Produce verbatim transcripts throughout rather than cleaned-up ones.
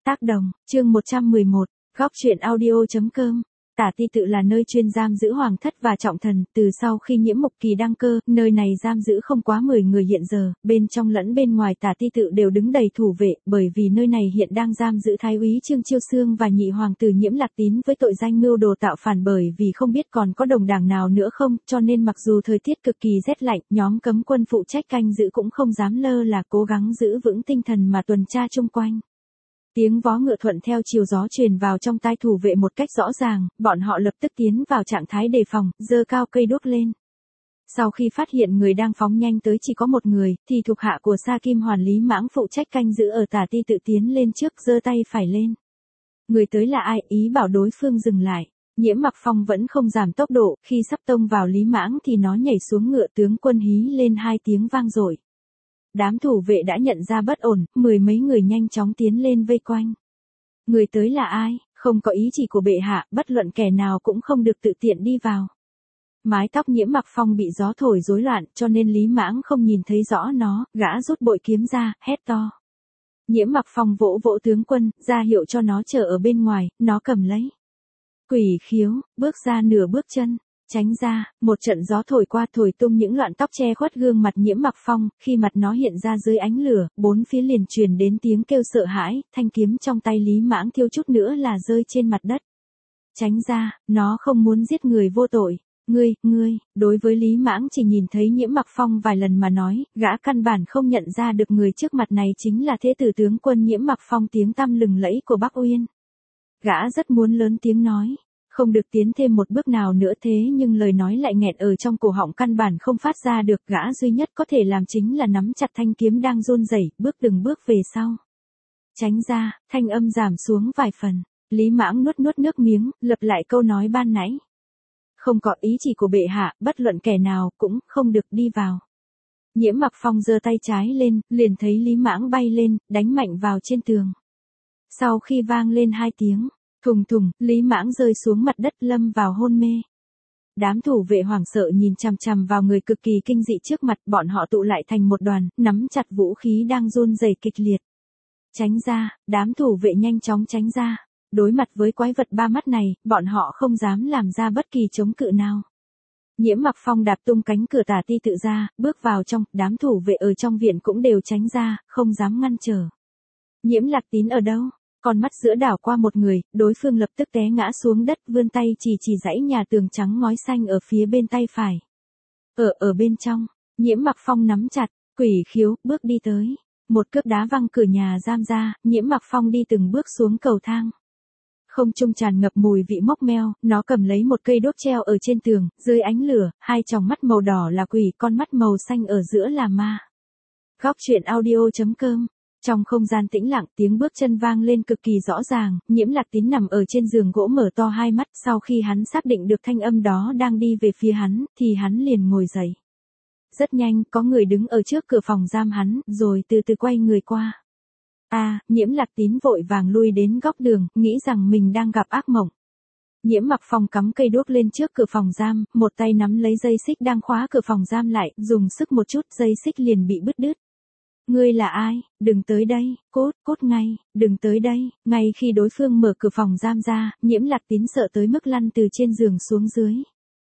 Tác đồng, chương một trăm mười một, góc truyện audio.com. Tả Ti Tự là nơi chuyên giam giữ hoàng thất và trọng thần, từ sau khi Nhiễm Mộc Kỳ đăng cơ, nơi này giam giữ không quá mười người hiện giờ, bên trong lẫn bên ngoài Tả Ti Tự đều đứng đầy thủ vệ, bởi vì nơi này hiện đang giam giữ Thái úy Trương Chiêu Xương và nhị hoàng tử Nhiễm Lạc Tín với tội danh mưu đồ tạo phản, bởi vì không biết còn có đồng đảng nào nữa không, cho nên mặc dù thời tiết cực kỳ rét lạnh, nhóm cấm quân phụ trách canh giữ cũng không dám lơ là, cố gắng giữ vững tinh thần mà tuần tra chung quanh. Tiếng vó ngựa thuận theo chiều gió truyền vào trong tai thủ vệ một cách rõ ràng, bọn họ lập tức tiến vào trạng thái đề phòng, giơ cao cây đuốc lên. Sau khi phát hiện người đang phóng nhanh tới chỉ có một người, thì thuộc hạ của Sa Kim Hoàn Lý Mãng phụ trách canh giữ ở Tả Ti Tự tiến lên trước, giơ tay phải lên. Người tới là ai, ý bảo đối phương dừng lại. Nhiễm Mặc Phong vẫn không giảm tốc độ, khi sắp tông vào Lý Mãng thì nó nhảy xuống ngựa, tướng quân hí lên hai tiếng vang dội. Đám thủ vệ đã nhận ra bất ổn, mười mấy người nhanh chóng tiến lên vây quanh. Người tới là ai, không có ý chỉ của bệ hạ, bất luận kẻ nào cũng không được tự tiện đi vào. Mái tóc Nhiễm Mặc Phong bị gió thổi rối loạn, cho nên Lý Mãng không nhìn thấy rõ nó, gã rút bội kiếm ra, hét to. Nhiễm Mặc Phong vỗ vỗ tướng quân, ra hiệu cho nó chờ ở bên ngoài, nó cầm lấy. Quỷ khiếu, bước ra nửa bước chân. Tránh ra, một trận gió thổi qua thổi tung những loạn tóc che khuất gương mặt Nhiễm Mặc Phong, khi mặt nó hiện ra dưới ánh lửa, bốn phía liền truyền đến tiếng kêu sợ hãi, thanh kiếm trong tay Lý Mãng thiêu chút nữa là rơi trên mặt đất. Tránh ra, nó không muốn giết người vô tội. Ngươi, ngươi, đối với Lý Mãng chỉ nhìn thấy Nhiễm Mặc Phong vài lần mà nói, gã căn bản không nhận ra được người trước mặt này chính là thế tử tướng quân Nhiễm Mặc Phong tiếng tăm lừng lẫy của Bắc Uyên. Gã rất muốn lớn tiếng nói. Không được tiến thêm một bước nào nữa, thế nhưng lời nói lại nghẹn ở trong cổ họng, căn bản không phát ra được, gã duy nhất có thể làm chính là nắm chặt thanh kiếm đang run rẩy, bước từng bước về sau. Tránh ra, thanh âm giảm xuống vài phần, Lý Mãng nuốt nuốt nước miếng, lặp lại câu nói ban nãy. Không có ý chỉ của bệ hạ, bất luận kẻ nào cũng không được đi vào. Nhiễm Mặc Phong giơ tay trái lên, liền thấy Lý Mãng bay lên, đánh mạnh vào trên tường. Sau khi vang lên hai tiếng, thùng thùng, Lý Mãng rơi xuống mặt đất, lâm vào hôn mê. Đám thủ vệ hoảng sợ nhìn chằm chằm vào người cực kỳ kinh dị trước mặt, bọn họ tụ lại thành một đoàn, nắm chặt vũ khí đang run rẩy kịch liệt. Tránh ra, đám thủ vệ nhanh chóng tránh ra. Đối mặt với quái vật ba mắt này, bọn họ không dám làm ra bất kỳ chống cự nào. Nhiễm Mặc Phong đạp tung cánh cửa Tả Ti Tự ra, bước vào trong, đám thủ vệ ở trong viện cũng đều tránh ra, không dám ngăn trở. Nhiễm Lạc Tín ở đâu? Con mắt giữa đảo qua một người, đối phương lập tức té ngã xuống đất, vươn tay chỉ chỉ dãy nhà tường trắng ngói xanh ở phía bên tay phải. Ở ở bên trong, Nhiễm Mặc Phong nắm chặt, quỷ khiếu, bước đi tới. Một cước đá văng cửa nhà giam ra, Nhiễm Mặc Phong đi từng bước xuống cầu thang. Không trung tràn ngập mùi vị mốc meo, nó cầm lấy một cây đốt treo ở trên tường, dưới ánh lửa, hai tròng mắt màu đỏ là quỷ, con mắt màu xanh ở giữa là ma. Góc truyện audio.com. Trong không gian tĩnh lặng, tiếng bước chân vang lên cực kỳ rõ ràng, Nhiễm Lạc Tín nằm ở trên giường gỗ mở to hai mắt, sau khi hắn xác định được thanh âm đó đang đi về phía hắn, thì hắn liền ngồi dậy. Rất nhanh, có người đứng ở trước cửa phòng giam hắn, rồi từ từ quay người qua. A, à, Nhiễm Lạc Tín vội vàng lui đến góc đường, nghĩ rằng mình đang gặp ác mộng. Nhiễm Mặc Phong cắm cây đuốc lên trước cửa phòng giam, một tay nắm lấy dây xích đang khóa cửa phòng giam lại, dùng sức một chút, dây xích liền bị bứt đứt. Ngươi là ai? Đừng tới đây, cút, cút ngay, đừng tới đây. Ngay khi đối phương mở cửa phòng giam ra, Nhiễm Lạc Tín sợ tới mức lăn từ trên giường xuống dưới.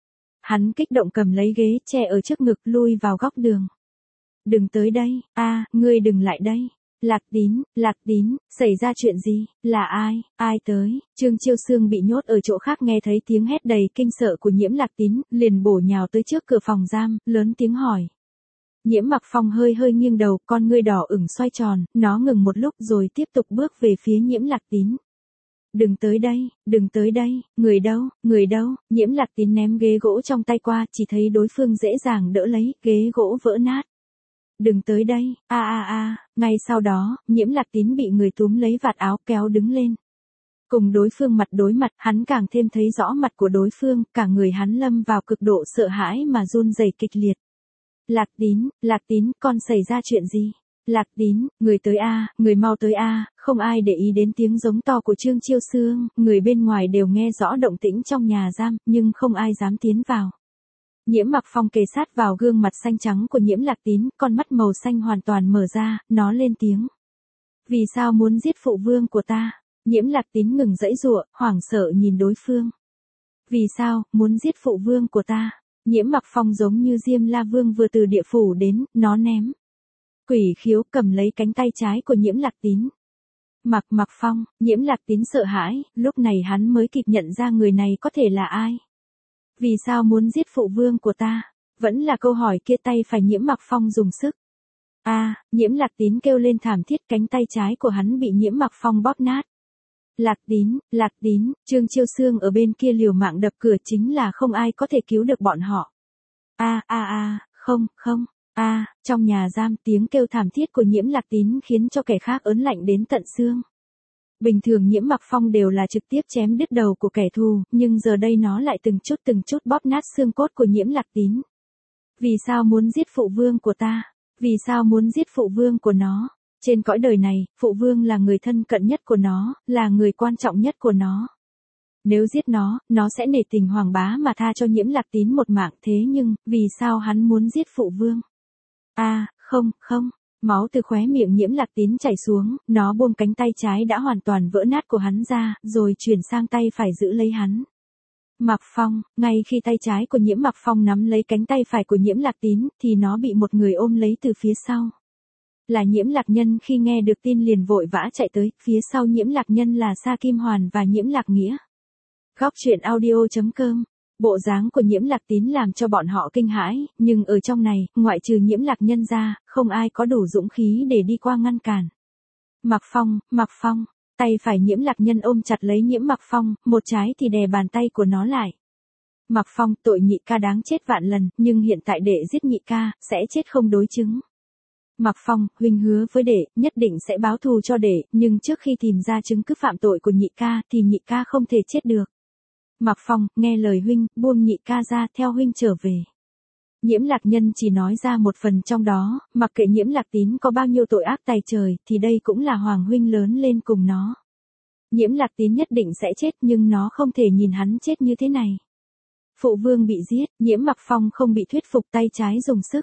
Hắn kích động cầm lấy ghế, che ở trước ngực, lui vào góc đường. Đừng tới đây, a, à, ngươi đừng lại đây. Lạc Tín, Lạc Tín, xảy ra chuyện gì, là ai, ai tới? Trương Chiêu Xương bị nhốt ở chỗ khác nghe thấy tiếng hét đầy kinh sợ của Nhiễm Lạc Tín, liền bổ nhào tới trước cửa phòng giam, lớn tiếng hỏi. Nhiễm Mặc Phong hơi hơi nghiêng đầu, con ngươi đỏ ửng xoay tròn, nó ngừng một lúc rồi tiếp tục bước về phía Nhiễm Lạc Tín. Đừng tới đây, đừng tới đây, người đâu, người đâu? Nhiễm Lạc Tín ném ghế gỗ trong tay qua, chỉ thấy đối phương dễ dàng đỡ lấy, ghế gỗ vỡ nát. Đừng tới đây, a a a, ngay sau đó, Nhiễm Lạc Tín bị người túm lấy vạt áo kéo đứng lên. Cùng đối phương mặt đối mặt, hắn càng thêm thấy rõ mặt của đối phương, cả người hắn lâm vào cực độ sợ hãi mà run rẩy kịch liệt. Lạc Tín, Lạc Tín, con xảy ra chuyện gì? Lạc Tín, người tới a, người mau tới a, không ai để ý đến tiếng giống to của Trương Chiêu Xương, người bên ngoài đều nghe rõ động tĩnh trong nhà giam, nhưng không ai dám tiến vào. Nhiễm Mặc Phong kề sát vào gương mặt xanh trắng của Nhiễm Lạc Tín, con mắt màu xanh hoàn toàn mở ra, nó lên tiếng. Vì sao muốn giết phụ vương của ta? Nhiễm Lạc Tín ngừng giãy giụa, hoảng sợ nhìn đối phương. Vì sao, muốn giết phụ vương của ta? Nhiễm Mặc Phong giống như Diêm La Vương vừa từ địa phủ đến, nó ném. Quỷ Khiếu cầm lấy cánh tay trái của Nhiễm Lạc Tín. Mặc Mặc Phong, Nhiễm Lạc Tín sợ hãi, lúc này hắn mới kịp nhận ra người này có thể là ai. Vì sao muốn giết phụ vương của ta? Vẫn là câu hỏi kia, tay phải Nhiễm Mặc Phong dùng sức. A, à, Nhiễm Lạc Tín kêu lên thảm thiết, cánh tay trái của hắn bị Nhiễm Mặc Phong bóp nát. Lạc Tín, Lạc Tín, Trương Chiêu Sương ở bên kia liều mạng đập cửa, chính là không ai có thể cứu được bọn họ. A a a, không, không, a, à, trong nhà giam tiếng kêu thảm thiết của Nhiễm Lạc Tín khiến cho kẻ khác ớn lạnh đến tận xương. Bình thường Nhiễm Mặc Phong đều là trực tiếp chém đứt đầu của kẻ thù, nhưng giờ đây nó lại từng chút từng chút bóp nát xương cốt của Nhiễm Lạc Tín. Vì sao muốn giết phụ vương của ta? Vì sao muốn giết phụ vương của nó? Trên cõi đời này, phụ vương là người thân cận nhất của nó, là người quan trọng nhất của nó. Nếu giết nó, nó sẽ nể tình Hoàng bá mà tha cho Nhiễm Lạc Tín một mạng, thế nhưng, vì sao hắn muốn giết phụ vương? A, à, không, không, máu từ khóe miệng Nhiễm Lạc Tín chảy xuống, nó buông cánh tay trái đã hoàn toàn vỡ nát của hắn ra, rồi chuyển sang tay phải giữ lấy hắn. Mặc Phong, ngay khi tay trái của Nhiễm Mặc Phong nắm lấy cánh tay phải của Nhiễm Lạc Tín, thì nó bị một người ôm lấy từ phía sau. Là Nhiễm Lạc Nhân, khi nghe được tin liền vội vã chạy tới, phía sau Nhiễm Lạc Nhân là Sa Kim Hoàn và Nhiễm Lạc Nghĩa. Góc truyện audio chấm com. Bộ dáng của Nhiễm Lạc Tín làm cho bọn họ kinh hãi, nhưng ở trong này, ngoại trừ Nhiễm Lạc Nhân ra, không ai có đủ dũng khí để đi qua ngăn cản. Mặc Phong, Mặc Phong, tay phải Nhiễm Lạc Nhân ôm chặt lấy Nhiễm Mặc Phong, một trái thì đè bàn tay của nó lại. Mặc Phong, tội nhị ca đáng chết vạn lần, nhưng hiện tại đệ giết nhị ca, sẽ chết không đối chứng. Mặc Phong, huynh hứa với đệ, nhất định sẽ báo thù cho đệ, nhưng trước khi tìm ra chứng cứ phạm tội của nhị ca, thì nhị ca không thể chết được. Mặc Phong, nghe lời huynh, buông nhị ca ra, theo huynh trở về. Nhiễm Lạc Nhân chỉ nói ra một phần trong đó, mặc kệ Nhiễm Lạc Tín có bao nhiêu tội ác tày trời, thì đây cũng là Hoàng huynh lớn lên cùng nó. Nhiễm Lạc Tín nhất định sẽ chết, nhưng nó không thể nhìn hắn chết như thế này. Phụ vương bị giết, Nhiễm Mặc Phong không bị thuyết phục, tay trái dùng sức.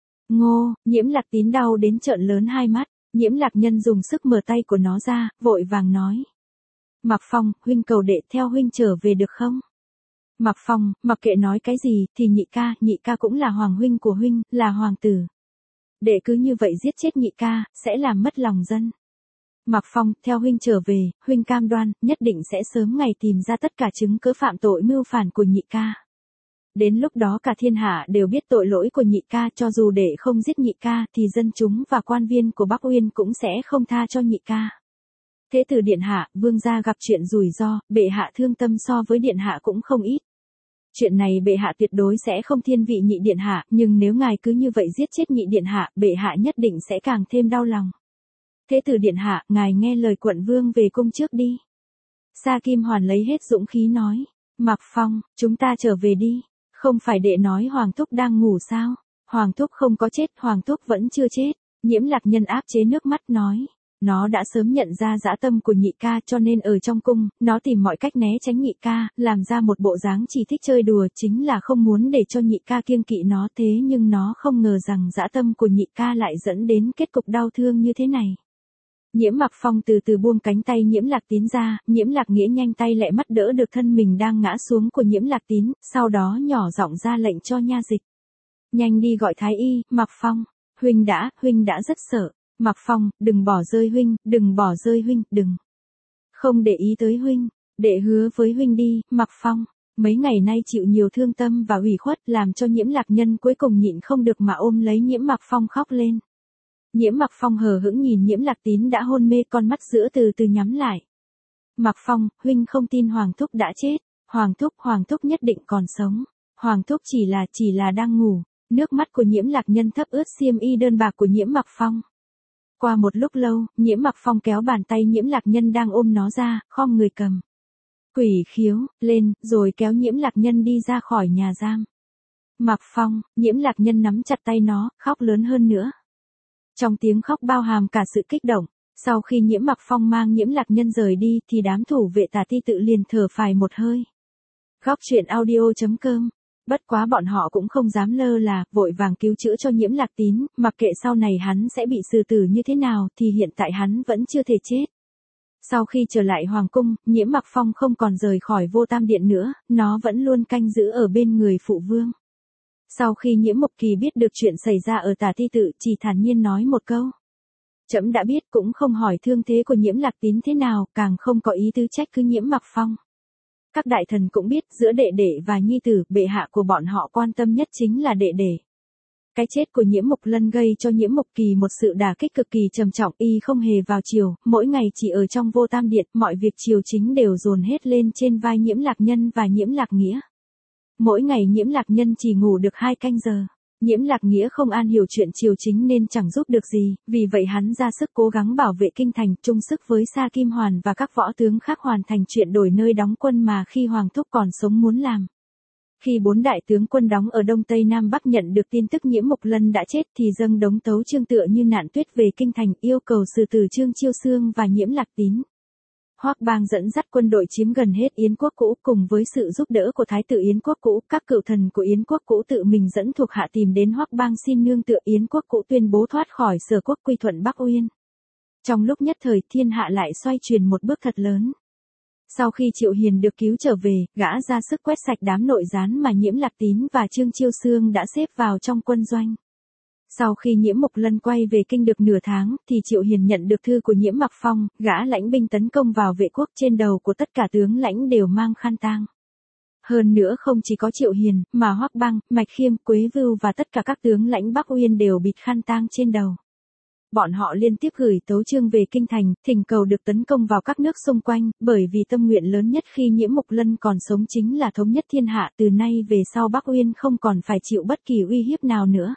Ngô, Nhiễm Lạc Tín đau đến trợn lớn hai mắt, Nhiễm Lạc Nhân dùng sức mở tay của nó ra, vội vàng nói. Mặc Phong, huynh cầu đệ theo huynh trở về được không? Mặc Phong, mặc kệ nói cái gì, thì nhị ca, nhị ca cũng là hoàng huynh của huynh, là hoàng tử. Đệ cứ như vậy giết chết nhị ca, sẽ làm mất lòng dân. Mặc Phong, theo huynh trở về, huynh cam đoan, nhất định sẽ sớm ngày tìm ra tất cả chứng cứ phạm tội mưu phản của nhị ca. Đến lúc đó cả thiên hạ đều biết tội lỗi của nhị ca, cho dù đệ không giết nhị ca, thì dân chúng và quan viên của Bắc Uyên cũng sẽ không tha cho nhị ca. Thế tử điện hạ, vương gia gặp chuyện rủi ro, bệ hạ thương tâm so với điện hạ cũng không ít. Chuyện này bệ hạ tuyệt đối sẽ không thiên vị nhị điện hạ, nhưng nếu ngài cứ như vậy giết chết nhị điện hạ, bệ hạ nhất định sẽ càng thêm đau lòng. Thế tử điện hạ, ngài nghe lời quận vương về cung trước đi. Sa Kim Hoàn lấy hết dũng khí nói. Mặc Phong, chúng ta trở về đi. Không phải đệ nói Hoàng thúc đang ngủ sao? Hoàng thúc không có chết, Hoàng thúc vẫn chưa chết. Nhiễm Lạc Nhân áp chế nước mắt nói. Nó đã sớm nhận ra dã tâm của nhị ca, cho nên ở trong cung, nó tìm mọi cách né tránh nhị ca, làm ra một bộ dáng chỉ thích chơi đùa, chính là không muốn để cho nhị ca kiêng kỵ nó, thế nhưng nó không ngờ rằng dã tâm của nhị ca lại dẫn đến kết cục đau thương như thế này. Nhiễm Mặc Phong từ từ buông cánh tay Nhiễm Lạc Tín ra, Nhiễm Lạc Nghĩa nhanh tay lẹ mắt đỡ được thân mình đang ngã xuống của Nhiễm Lạc Tín, sau đó nhỏ giọng ra lệnh cho nha dịch. Nhanh đi gọi thái y. Mặc Phong, huynh đã, huynh đã rất sợ. Mặc Phong, đừng bỏ rơi huynh, đừng bỏ rơi huynh, đừng. Không để ý tới huynh, đệ hứa với huynh đi. Mặc Phong, mấy ngày nay chịu nhiều thương tâm và ủy khuất, làm cho Nhiễm Lạc Nhân cuối cùng nhịn không được mà ôm lấy Nhiễm Mặc Phong khóc lên. Nhiễm Mặc Phong hờ hững nhìn Nhiễm Lạc Tín đã hôn mê, con mắt giữa từ từ nhắm lại. Mặc Phong, huynh không tin Hoàng thúc đã chết. Hoàng thúc, Hoàng thúc nhất định còn sống. Hoàng thúc chỉ là, chỉ là đang ngủ. Nước mắt của Nhiễm Lạc Nhân thấm ướt xiêm y đơn bạc của Nhiễm Mặc Phong. Qua một lúc lâu, Nhiễm Mặc Phong kéo bàn tay Nhiễm Lạc Nhân đang ôm nó ra, khom người cầm. Quỷ Khiếu, lên, rồi kéo Nhiễm Lạc Nhân đi ra khỏi nhà giam. Mặc Phong, Nhiễm Lạc Nhân nắm chặt tay nó, khóc lớn hơn nữa. Trong tiếng khóc bao hàm cả sự kích động, sau khi Nhiễm Mặc Phong mang Nhiễm Lạc Nhân rời đi, thì đám thủ vệ Tả Ti Tự liền thở phào một hơi. Góc truyện audio chấm com Bất quá bọn họ cũng không dám lơ là, vội vàng cứu chữa cho Nhiễm Lạc Tín, mặc kệ sau này hắn sẽ bị xử tử như thế nào thì hiện tại hắn vẫn chưa thể chết. Sau khi trở lại Hoàng Cung, Nhiễm Mặc Phong không còn rời khỏi Vô Tam Điện nữa, nó vẫn luôn canh giữ ở bên người phụ vương. Sau khi Nhiễm Mộc Kỳ biết được chuyện xảy ra ở Tả Ti Tự, chỉ thản nhiên nói một câu. Trẫm đã biết, cũng không hỏi thương thế của Nhiễm Lạc Tín thế nào, càng không có ý tứ trách cứ Nhiễm Mặc Phong. Các đại thần cũng biết, giữa đệ đệ và nhi tử, bệ hạ của bọn họ quan tâm nhất chính là đệ đệ. Cái chết của Nhiễm Mộc Lân gây cho Nhiễm Mộc Kỳ một sự đả kích cực kỳ trầm trọng, y không hề vào triều, mỗi ngày chỉ ở trong Vô Tam Điện, mọi việc triều chính đều dồn hết lên trên vai Nhiễm Lạc Nhân và Nhiễm Lạc Nghĩa. Mỗi ngày Nhiễm Lạc Nhân chỉ ngủ được hai canh giờ. Nhiễm Lạc Nghĩa không an hiểu chuyện triều chính nên chẳng giúp được gì, vì vậy hắn ra sức cố gắng bảo vệ kinh thành, chung sức với Sa Kim Hoàn và các võ tướng khác hoàn thành chuyện đổi nơi đóng quân mà khi Hoàng thúc còn sống muốn làm. Khi bốn đại tướng quân đóng ở Đông Tây Nam Bắc nhận được tin tức Nhiễm Mộc Lân đã chết thì dâng đống tấu chương tựa như nạn tuyết về kinh thành, yêu cầu xử tử Trương Chiêu Xương và Nhiễm Lạc Tín. Hoắc Bang dẫn dắt quân đội chiếm gần hết Yến quốc cũ, cùng với sự giúp đỡ của Thái tử Yến quốc cũ, các cựu thần của Yến quốc cũ tự mình dẫn thuộc hạ tìm đến Hoắc Bang xin nương tựa. Yến quốc cũ tuyên bố thoát khỏi Sở quốc quy thuận Bắc Uyên. Trong lúc nhất thời, thiên hạ lại xoay chuyển một bước thật lớn. Sau khi Triệu Hiền được cứu trở về, gã ra sức quét sạch đám nội gián mà Nhiễm Lạc Tín và Trương Chiêu Xương đã xếp vào trong quân doanh. Sau khi Nhiễm Mộc Lân quay về kinh được nửa tháng, thì Triệu Hiền nhận được thư của Nhiễm Mặc Phong, gã lãnh binh tấn công vào Vệ quốc, trên đầu của tất cả tướng lãnh đều mang khăn tang. Hơn nữa không chỉ có Triệu Hiền, mà Hoắc Bang, Mạch Khiêm, Quế Vưu và tất cả các tướng lãnh Bắc Uyên đều bịt khăn tang trên đầu. Bọn họ liên tiếp gửi tấu chương về kinh thành, thỉnh cầu được tấn công vào các nước xung quanh, bởi vì tâm nguyện lớn nhất khi Nhiễm Mộc Lân còn sống chính là thống nhất thiên hạ, từ nay về sau Bắc Uyên không còn phải chịu bất kỳ uy hiếp nào nữa.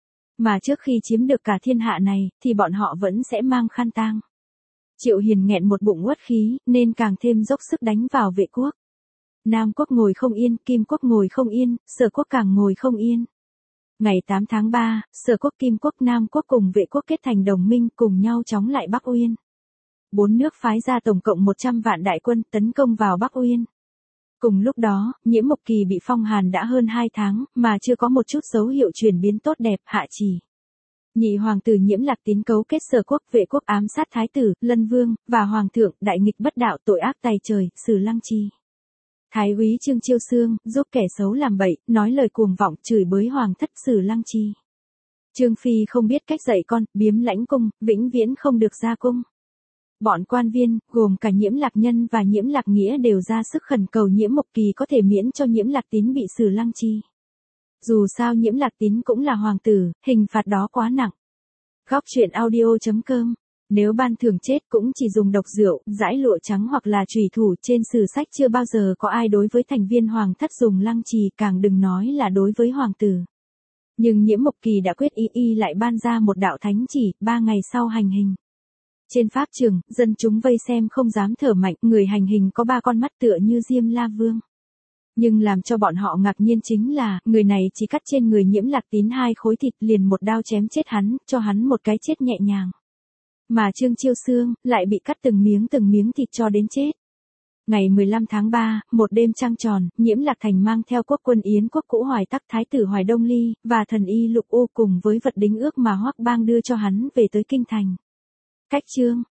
Mà trước khi chiếm được cả thiên hạ này, thì bọn họ vẫn sẽ mang khăn tang. Triệu Hiền nghẹn một bụng uất khí, nên càng thêm dốc sức đánh vào Vệ quốc. Nam quốc ngồi không yên, Kim quốc ngồi không yên, Sở quốc càng ngồi không yên. Ngày tám tháng ba, Sở quốc, Kim quốc, Nam quốc cùng Vệ quốc kết thành đồng minh, cùng nhau chống lại Bắc Uyên. Bốn nước phái ra tổng cộng một trăm vạn đại quân tấn công vào Bắc Uyên. Cùng lúc đó, Nhiễm Mộc Kỳ bị phong hàn đã hơn hai tháng, mà chưa có một chút dấu hiệu chuyển biến tốt đẹp. Hạ chỉ. Nhị hoàng tử Nhiễm Lạc Tín cấu kết Sở quốc, Vệ quốc ám sát thái tử, Lân Vương, và hoàng thượng, đại nghịch bất đạo, tội ác tày trời, Sử Lăng Chi. Thái úy Trương Chiêu Xương, giúp kẻ xấu làm bậy, nói lời cuồng vọng, chửi bới hoàng thất Sử Lăng Chi. Trương Phi không biết cách dạy con, biếm lãnh cung, vĩnh viễn không được ra cung. Bọn quan viên, gồm cả Nhiễm Lạc Nhân và Nhiễm Lạc Nghĩa đều ra sức khẩn cầu Nhiễm Mộc Kỳ có thể miễn cho Nhiễm Lạc Tín bị Sử Lăng Chi. Dù sao Nhiễm Lạc Tín cũng là hoàng tử, hình phạt đó quá nặng. Góc truyện audio chấm com. Nếu ban thưởng chết cũng chỉ dùng độc rượu, dãi lụa trắng hoặc là chùy thủ, trên sử sách chưa bao giờ có ai đối với thành viên hoàng thất dùng lăng trì, càng đừng nói là đối với hoàng tử. Nhưng Nhiễm Mộc Kỳ đã quyết ý, y lại ban ra một đạo thánh chỉ, ba ngày sau hành hình. Trên pháp trường, dân chúng vây xem không dám thở mạnh, người hành hình có ba con mắt tựa như Diêm La Vương. Nhưng làm cho bọn họ ngạc nhiên chính là, người này chỉ cắt trên người Nhiễm Lạc Tín hai khối thịt, liền một đao chém chết hắn, cho hắn một cái chết nhẹ nhàng. Mà Trương Chiêu Xương, lại bị cắt từng miếng từng miếng thịt cho đến chết. Ngày mười lăm tháng ba, một đêm trăng tròn, Nhiễm Lạc Thành mang theo quốc quân Yến quốc cũ Hoài Tắc, thái tử Hoài Đông Ly, và thần y Lục U cùng với vật đính ước mà Hoắc Bang đưa cho hắn về tới kinh thành. Cách chương